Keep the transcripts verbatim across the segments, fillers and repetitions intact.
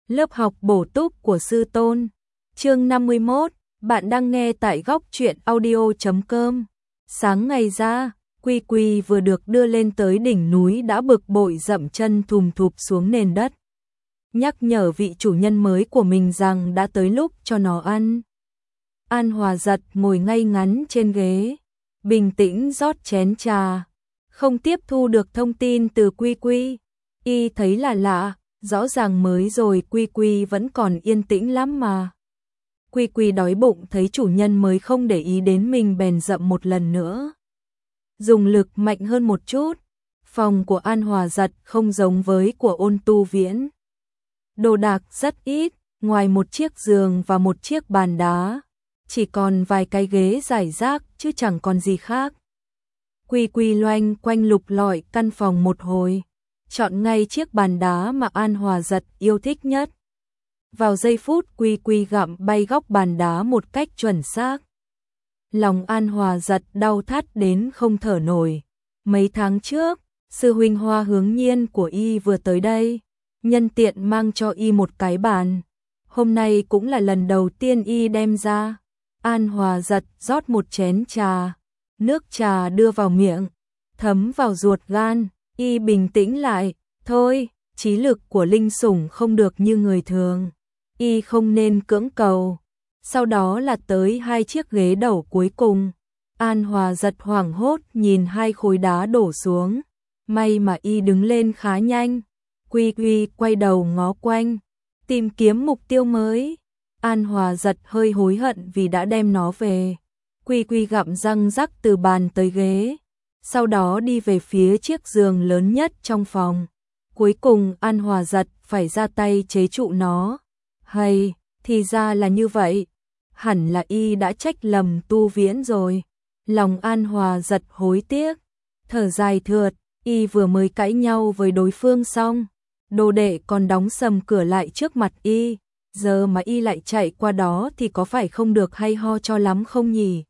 Lớp học bổ túc của sư tôn. Chương năm mươi mốt, bạn đang nghe tại góc truyện audio chấm com. Sáng ngày ra, Quy Quy vừa được đưa lên tới đỉnh núi đã bực bội dậm chân thùm thụp xuống nền đất. Nhắc nhở vị chủ nhân mới của mình rằng đã tới lúc cho nó ăn. An Hòa giật ngồi ngay ngắn trên ghế, bình tĩnh rót chén trà, không tiếp thu được thông tin từ Quy Quy. Y thấy là lạ, rõ ràng mới rồi Quy Quy vẫn còn yên tĩnh lắm mà. Quy Quy đói bụng thấy chủ nhân mới không để ý đến mình bèn dậm một lần nữa. Dùng lực mạnh hơn một chút. Phòng của An Hòa giật không giống với của Ôn Tu Viễn. Đồ đạc rất ít, ngoài một chiếc giường và một chiếc bàn đá, chỉ còn vài cái ghế rải rác chứ chẳng còn gì khác. Quy Quy loanh quanh lục lọi căn phòng một hồi, chọn ngay chiếc bàn đá mà An Hòa giật yêu thích nhất. Vào giây phút Quy Quy gặm bay góc bàn đá một cách chuẩn xác, lòng An Hòa giật đau thắt đến không thở nổi. Mấy tháng trước, sư huynh Hoa Hướng Nhiên của y vừa tới đây, nhân tiện mang cho y một cái bàn. Hôm nay cũng là lần đầu tiên y đem ra. An Hòa giật rót một chén trà, nước trà đưa vào miệng, thấm vào ruột gan, y bình tĩnh lại. Thôi, trí lực của linh sủng không được như người thường, y không nên cưỡng cầu. Sau đó là tới hai chiếc ghế đầu cuối cùng. An Hòa giật hoảng hốt nhìn hai khối đá đổ xuống. May mà y đứng lên khá nhanh. Quy Quy quay đầu ngó quanh, tìm kiếm mục tiêu mới. An Hòa giật hơi hối hận vì đã đem nó về. Quy Quy gặm răng rắc từ bàn tới ghế, sau đó đi về phía chiếc giường lớn nhất trong phòng. Cuối cùng An Hòa giật phải ra tay chế trụ nó. Hay, thì ra là như vậy. Hẳn là y đã trách lầm Tu Viễn rồi. Lòng An Hòa giật hối tiếc, thở dài thượt. Y vừa mới cãi nhau với đối phương xong, đồ đệ còn đóng sầm cửa lại trước mặt y. Giờ mà y lại chạy qua đó thì có phải không được hay ho cho lắm không nhỉ?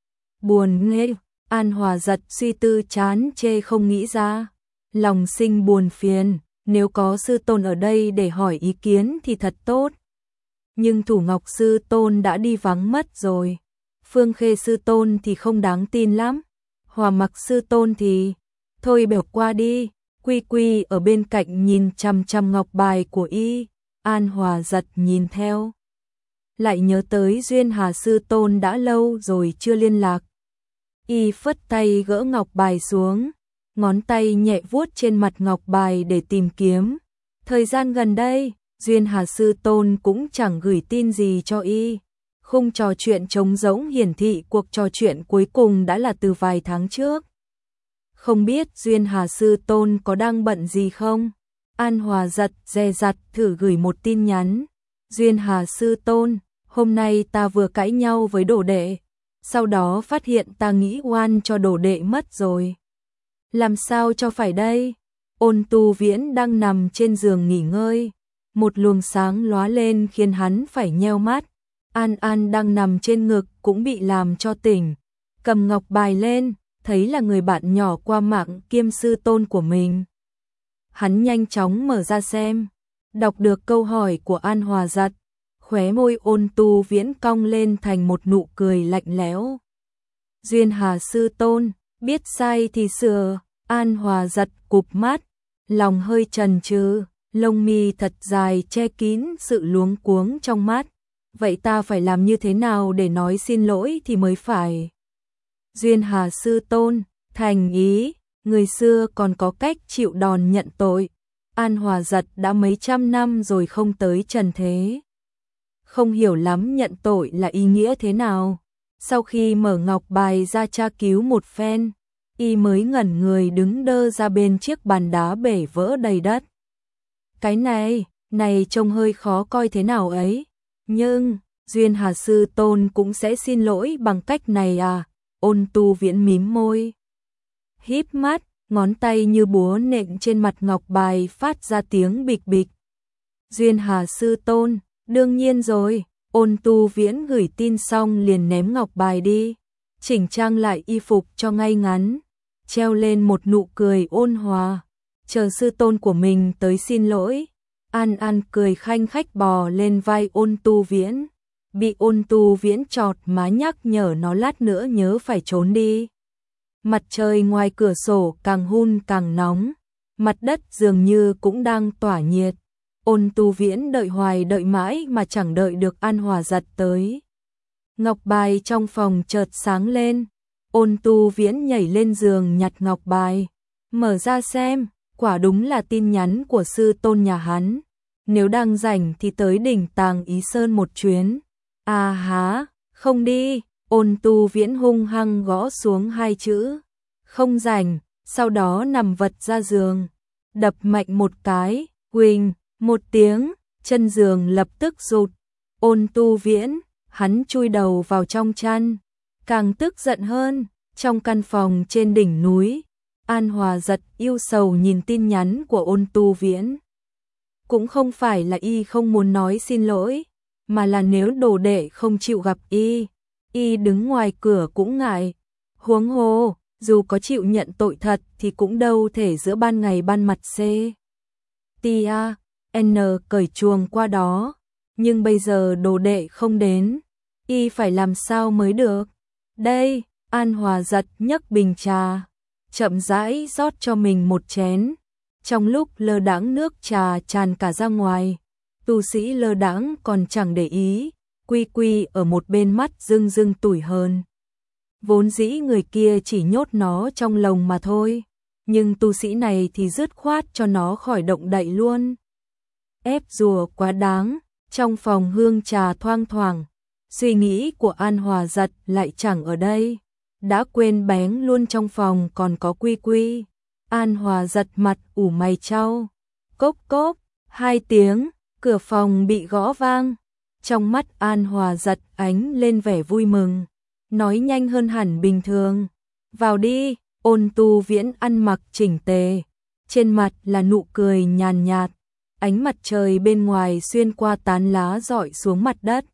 Buồn nghê, An Hòa giật suy tư chán chê không nghĩ ra. Lòng sinh buồn phiền, nếu có sư tôn ở đây để hỏi ý kiến thì thật tốt. Nhưng Thủ Ngọc sư tôn đã đi vắng mất rồi. Phương Khê sư tôn thì không đáng tin lắm. Hòa Mặc sư tôn thì... Thôi bẻo qua đi. Quy Quy ở bên cạnh nhìn chằm chằm ngọc bài của y. An Hòa giật nhìn theo, lại nhớ tới Duyên Hà sư tôn đã lâu rồi chưa liên lạc. Y phất tay gỡ ngọc bài xuống, ngón tay nhẹ vuốt trên mặt ngọc bài để tìm kiếm. Thời gian gần đây, Duyên Hà sư tôn cũng chẳng gửi tin gì cho y. Khung trò chuyện trống rỗng hiển thị cuộc trò chuyện cuối cùng đã là từ vài tháng trước. Không biết Duyên Hà sư tôn có đang bận gì không? An Hòa giật dè dặt thử gửi một tin nhắn. Duyên Hà sư tôn, hôm nay ta vừa cãi nhau với đồ đệ, sau đó phát hiện ta nghĩ oan cho đồ đệ mất rồi. Làm sao cho phải đây? Ôn Tu Viễn đang nằm trên giường nghỉ ngơi, một luồng sáng lóa lên khiến hắn phải nheo mắt. An An đang nằm trên ngực cũng bị làm cho tỉnh, cầm ngọc bài lên, thấy là người bạn nhỏ qua mạng kiêm sư tôn của mình. Hắn nhanh chóng mở ra xem, đọc được câu hỏi của An Hòa giật, khóe môi Ôn Tu Viễn cong lên thành một nụ cười lạnh lẽo. Duyên Hà sư tôn, biết sai thì sửa. An Hòa giật cụp mắt, lòng hơi chần chừ, lông mi thật dài che kín sự luống cuống trong mắt. Vậy ta phải làm như thế nào để nói xin lỗi thì mới phải? Duyên Hà sư tôn, thành ý, người xưa còn có cách chịu đòn nhận tội. An Hòa giật đã mấy trăm năm rồi không tới trần thế, không hiểu lắm nhận tội là ý nghĩa thế nào. Sau khi mở ngọc bài ra tra cứu một phen, y mới ngẩn người đứng đơ ra bên chiếc bàn đá bể vỡ đầy đất. Cái này, này trông hơi khó coi thế nào ấy. Nhưng, Duyên Hà sư tôn cũng sẽ xin lỗi bằng cách này à? Ôn Tu Viễn mím môi, híp mắt, ngón tay như búa nện trên mặt ngọc bài phát ra tiếng bịch bịch. Duyên Hà sư tôn, đương nhiên rồi. Ôn Tu Viễn gửi tin xong liền ném ngọc bài đi, chỉnh trang lại y phục cho ngay ngắn, treo lên một nụ cười ôn hòa, chờ sư tôn của mình tới xin lỗi. An An cười khanh khách bò lên vai Ôn Tu Viễn, bị Ôn Tu Viễn chọt má nhắc nhở nó lát nữa nhớ phải trốn đi. Mặt trời ngoài cửa sổ càng hun càng nóng, mặt đất dường như cũng đang tỏa nhiệt. Ôn Tu Viễn đợi hoài đợi mãi mà chẳng đợi được An Hòa Giật tới. Ngọc bài trong phòng chợt sáng lên, Ôn Tu Viễn nhảy lên giường nhặt ngọc bài, mở ra xem, quả đúng là tin nhắn của sư tôn nhà hắn. Nếu đang rảnh thì tới đỉnh Tàng Ý Sơn một chuyến. À há, không đi, Ôn Tu Viễn hung hăng gõ xuống hai chữ, không rảnh, sau đó nằm vật ra giường, đập mạnh một cái, huỳnh, một tiếng, chân giường lập tức rụt. Ôn Tu Viễn, hắn chui đầu vào trong chăn, càng tức giận hơn. Trong căn phòng trên đỉnh núi, An Hòa Giật yêu sầu nhìn tin nhắn của Ôn Tu Viễn. Cũng không phải là y không muốn nói xin lỗi, mà là nếu đồ đệ không chịu gặp y, y đứng ngoài cửa cũng ngại. Huống hồ, dù có chịu nhận tội thật thì cũng đâu thể giữa ban ngày ban mặt C. Tia, N cởi chuồng qua đó, nhưng bây giờ đồ đệ không đến, y phải làm sao mới được. Đây, An Hòa Giật nhấc bình trà, chậm rãi rót cho mình một chén. Trong lúc lơ đãng nước trà tràn cả ra ngoài, tu sĩ lơ đãng còn chẳng để ý, Quy Quy ở một bên mắt rưng rưng tủi hơn. Vốn dĩ người kia chỉ nhốt nó trong lồng mà thôi, nhưng tu sĩ này thì dứt khoát cho nó khỏi động đậy luôn. Ép rùa quá đáng, trong phòng hương trà thoang thoảng, suy nghĩ của An Hòa Giật lại chẳng ở đây, đã quên bén luôn trong phòng còn có Quy Quy. An Hòa Giật mặt ủ mày chau, cốc cốc, hai tiếng, cửa phòng bị gõ vang. Trong mắt An Hòa Giật ánh lên vẻ vui mừng, nói nhanh hơn hẳn bình thường. Vào đi. Ôn Tu Viễn ăn mặc chỉnh tề, trên mặt là nụ cười nhàn nhạt, ánh mặt trời bên ngoài xuyên qua tán lá rọi xuống mặt đất.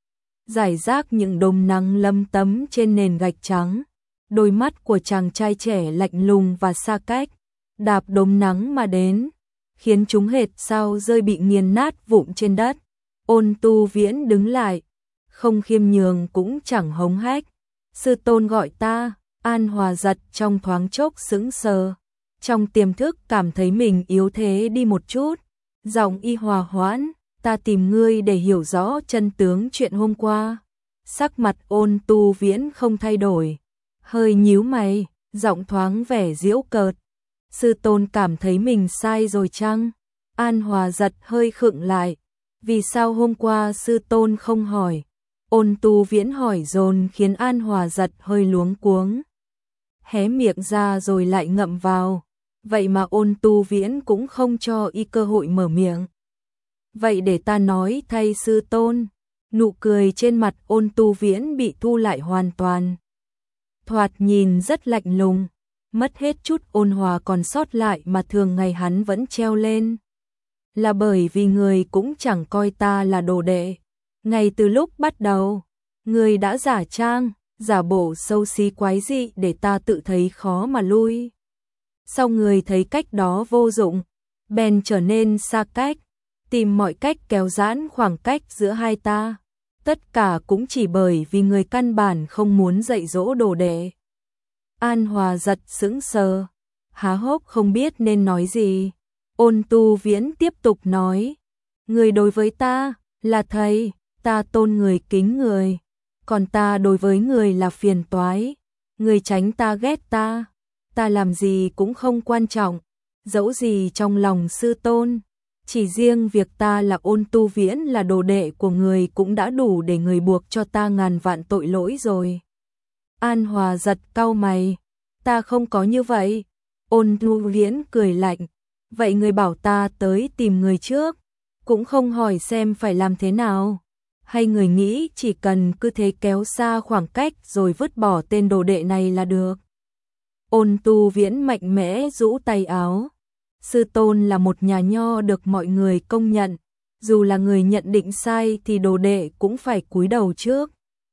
Rải rác những đốm nắng lấm tấm trên nền gạch trắng, đôi mắt của chàng trai trẻ lạnh lùng và xa cách, đạp đốm nắng mà đến, khiến chúng hệt sao rơi bị nghiền nát vụn trên đất. Ôn Tu Viễn đứng lại, không khiêm nhường cũng chẳng hống hách. Sư tôn gọi ta. An Hòa Giật trong thoáng chốc sững sờ, trong tiềm thức cảm thấy mình yếu thế đi một chút. Giọng y hòa hoãn, ta tìm ngươi để hiểu rõ chân tướng chuyện hôm qua. Sắc mặt Ôn Tu Viễn không thay đổi, hơi nhíu mày, giọng thoáng vẻ giễu cợt. Sư tôn cảm thấy mình sai rồi chăng? An Hòa Giật hơi khựng lại, vì sao hôm qua sư tôn không hỏi? Ôn Tu Viễn hỏi dồn khiến An Hòa Giật hơi luống cuống, hé miệng ra rồi lại ngậm vào, vậy mà Ôn Tu Viễn cũng không cho y cơ hội mở miệng. Vậy để ta nói thay sư tôn. Nụ cười trên mặt Ôn Tu Viễn bị thu lại hoàn toàn, thoạt nhìn rất lạnh lùng, mất hết chút ôn hòa còn sót lại mà thường ngày hắn vẫn treo lên. Là bởi vì người cũng chẳng coi ta là đồ đệ. Ngay từ lúc bắt đầu, người đã giả trang, giả bộ xấu xí quái dị để ta tự thấy khó mà lui. Sau người thấy cách đó vô dụng, bèn trở nên xa cách, tìm mọi cách kéo giãn khoảng cách giữa hai ta. Tất cả cũng chỉ bởi vì người căn bản không muốn dạy dỗ đồ đệ. An Hòa Giật sững sờ, há hốc không biết nên nói gì. Ôn Tu Viễn tiếp tục nói, người đối với ta là thầy, ta tôn người kính người, còn ta đối với người là phiền toái. Người tránh ta ghét ta, ta làm gì cũng không quan trọng, dẫu gì trong lòng sư tôn. Chỉ riêng việc ta là Ôn Tu Viễn là đồ đệ của người cũng đã đủ để người buộc cho ta ngàn vạn tội lỗi rồi. An Hòa Giật cau mày, ta không có như vậy. Ôn Tu Viễn cười lạnh, vậy người bảo ta tới tìm người trước, cũng không hỏi xem phải làm thế nào. Hay người nghĩ chỉ cần cứ thế kéo xa khoảng cách rồi vứt bỏ tên đồ đệ này là được? Ôn Tu Viễn mạnh mẽ rũ tay áo. Sư tôn là một nhà nho được mọi người công nhận, dù là người nhận định sai thì đồ đệ cũng phải cúi đầu trước.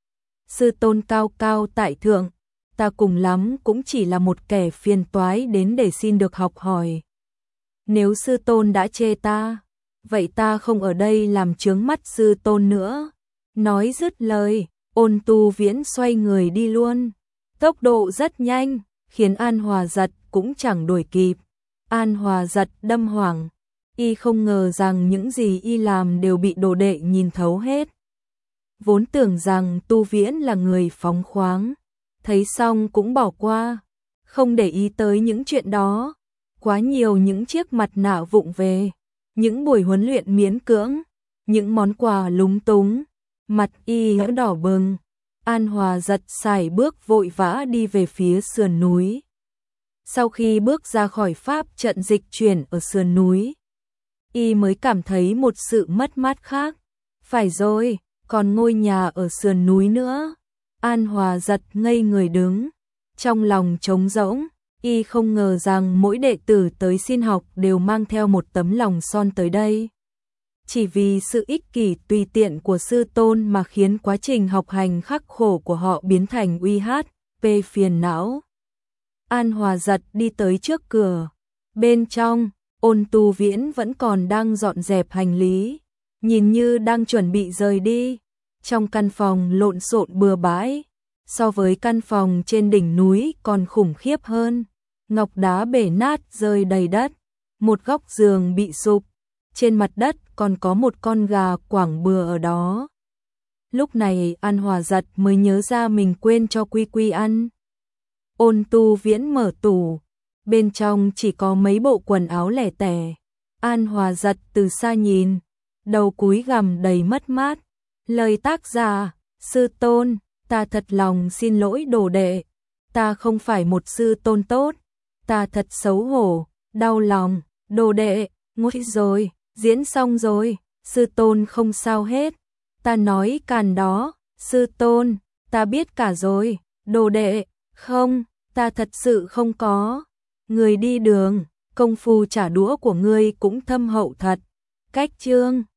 Sư tôn cao cao tại thượng, ta cùng lắm cũng chỉ là một kẻ phiền toái đến để xin được học hỏi. Nếu sư tôn đã chê ta, vậy ta không ở đây làm chướng mắt sư tôn nữa. Nói dứt lời, Ôn Tu Viễn xoay người đi luôn. Tốc độ rất nhanh, khiến An Hòa Giật cũng chẳng đuổi kịp. An Hòa Giật đâm hoảng, y không ngờ rằng những gì y làm đều bị đồ đệ nhìn thấu hết. Vốn tưởng rằng Tu Viễn là người phóng khoáng, thấy xong cũng bỏ qua, không để ý tới những chuyện đó. Quá nhiều những chiếc mặt nạ vụng về, những buổi huấn luyện miễn cưỡng, những món quà lúng túng, mặt y đỏ bừng. An Hòa Giật sải bước vội vã đi về phía sườn núi. Sau khi bước ra khỏi pháp trận dịch chuyển ở sườn núi, y mới cảm thấy một sự mất mát khác. Phải rồi, còn ngôi nhà ở sườn núi nữa. An Hòa Giật ngây người đứng, trong lòng trống rỗng. Y không ngờ rằng mỗi đệ tử tới xin học đều mang theo một tấm lòng son tới đây. Chỉ vì sự ích kỷ tùy tiện của sư tôn mà khiến quá trình học hành khắc khổ của họ biến thành uy hát, p phiền não. An Hòa Giật đi tới trước cửa. Bên trong, Ôn Tu Viễn vẫn còn đang dọn dẹp hành lý, nhìn như đang chuẩn bị rời đi. Trong căn phòng lộn xộn bừa bãi, so với căn phòng trên đỉnh núi còn khủng khiếp hơn. Ngọc đá bể nát rơi đầy đất, một góc giường bị sụp, trên mặt đất còn có một con gà quảng bừa ở đó. Lúc này An Hòa Giật mới nhớ ra mình quên cho Quy Quy ăn. Ôn Tu Viễn mở tủ, bên trong chỉ có mấy bộ quần áo lẻ tẻ. An Hòa Giật từ xa nhìn, đầu cúi gằm đầy mất mát. Lời tác giả: sư tôn, ta thật lòng xin lỗi đồ đệ, ta không phải một sư tôn tốt, ta thật xấu hổ, đau lòng, đồ đệ, ngồi rồi, diễn xong rồi, sư tôn không sao hết, ta nói càn đó, sư tôn, ta biết cả rồi, đồ đệ, không, ta thật sự không có. Người đi đường, công phu trả đũa của ngươi cũng thâm hậu thật. Cách chương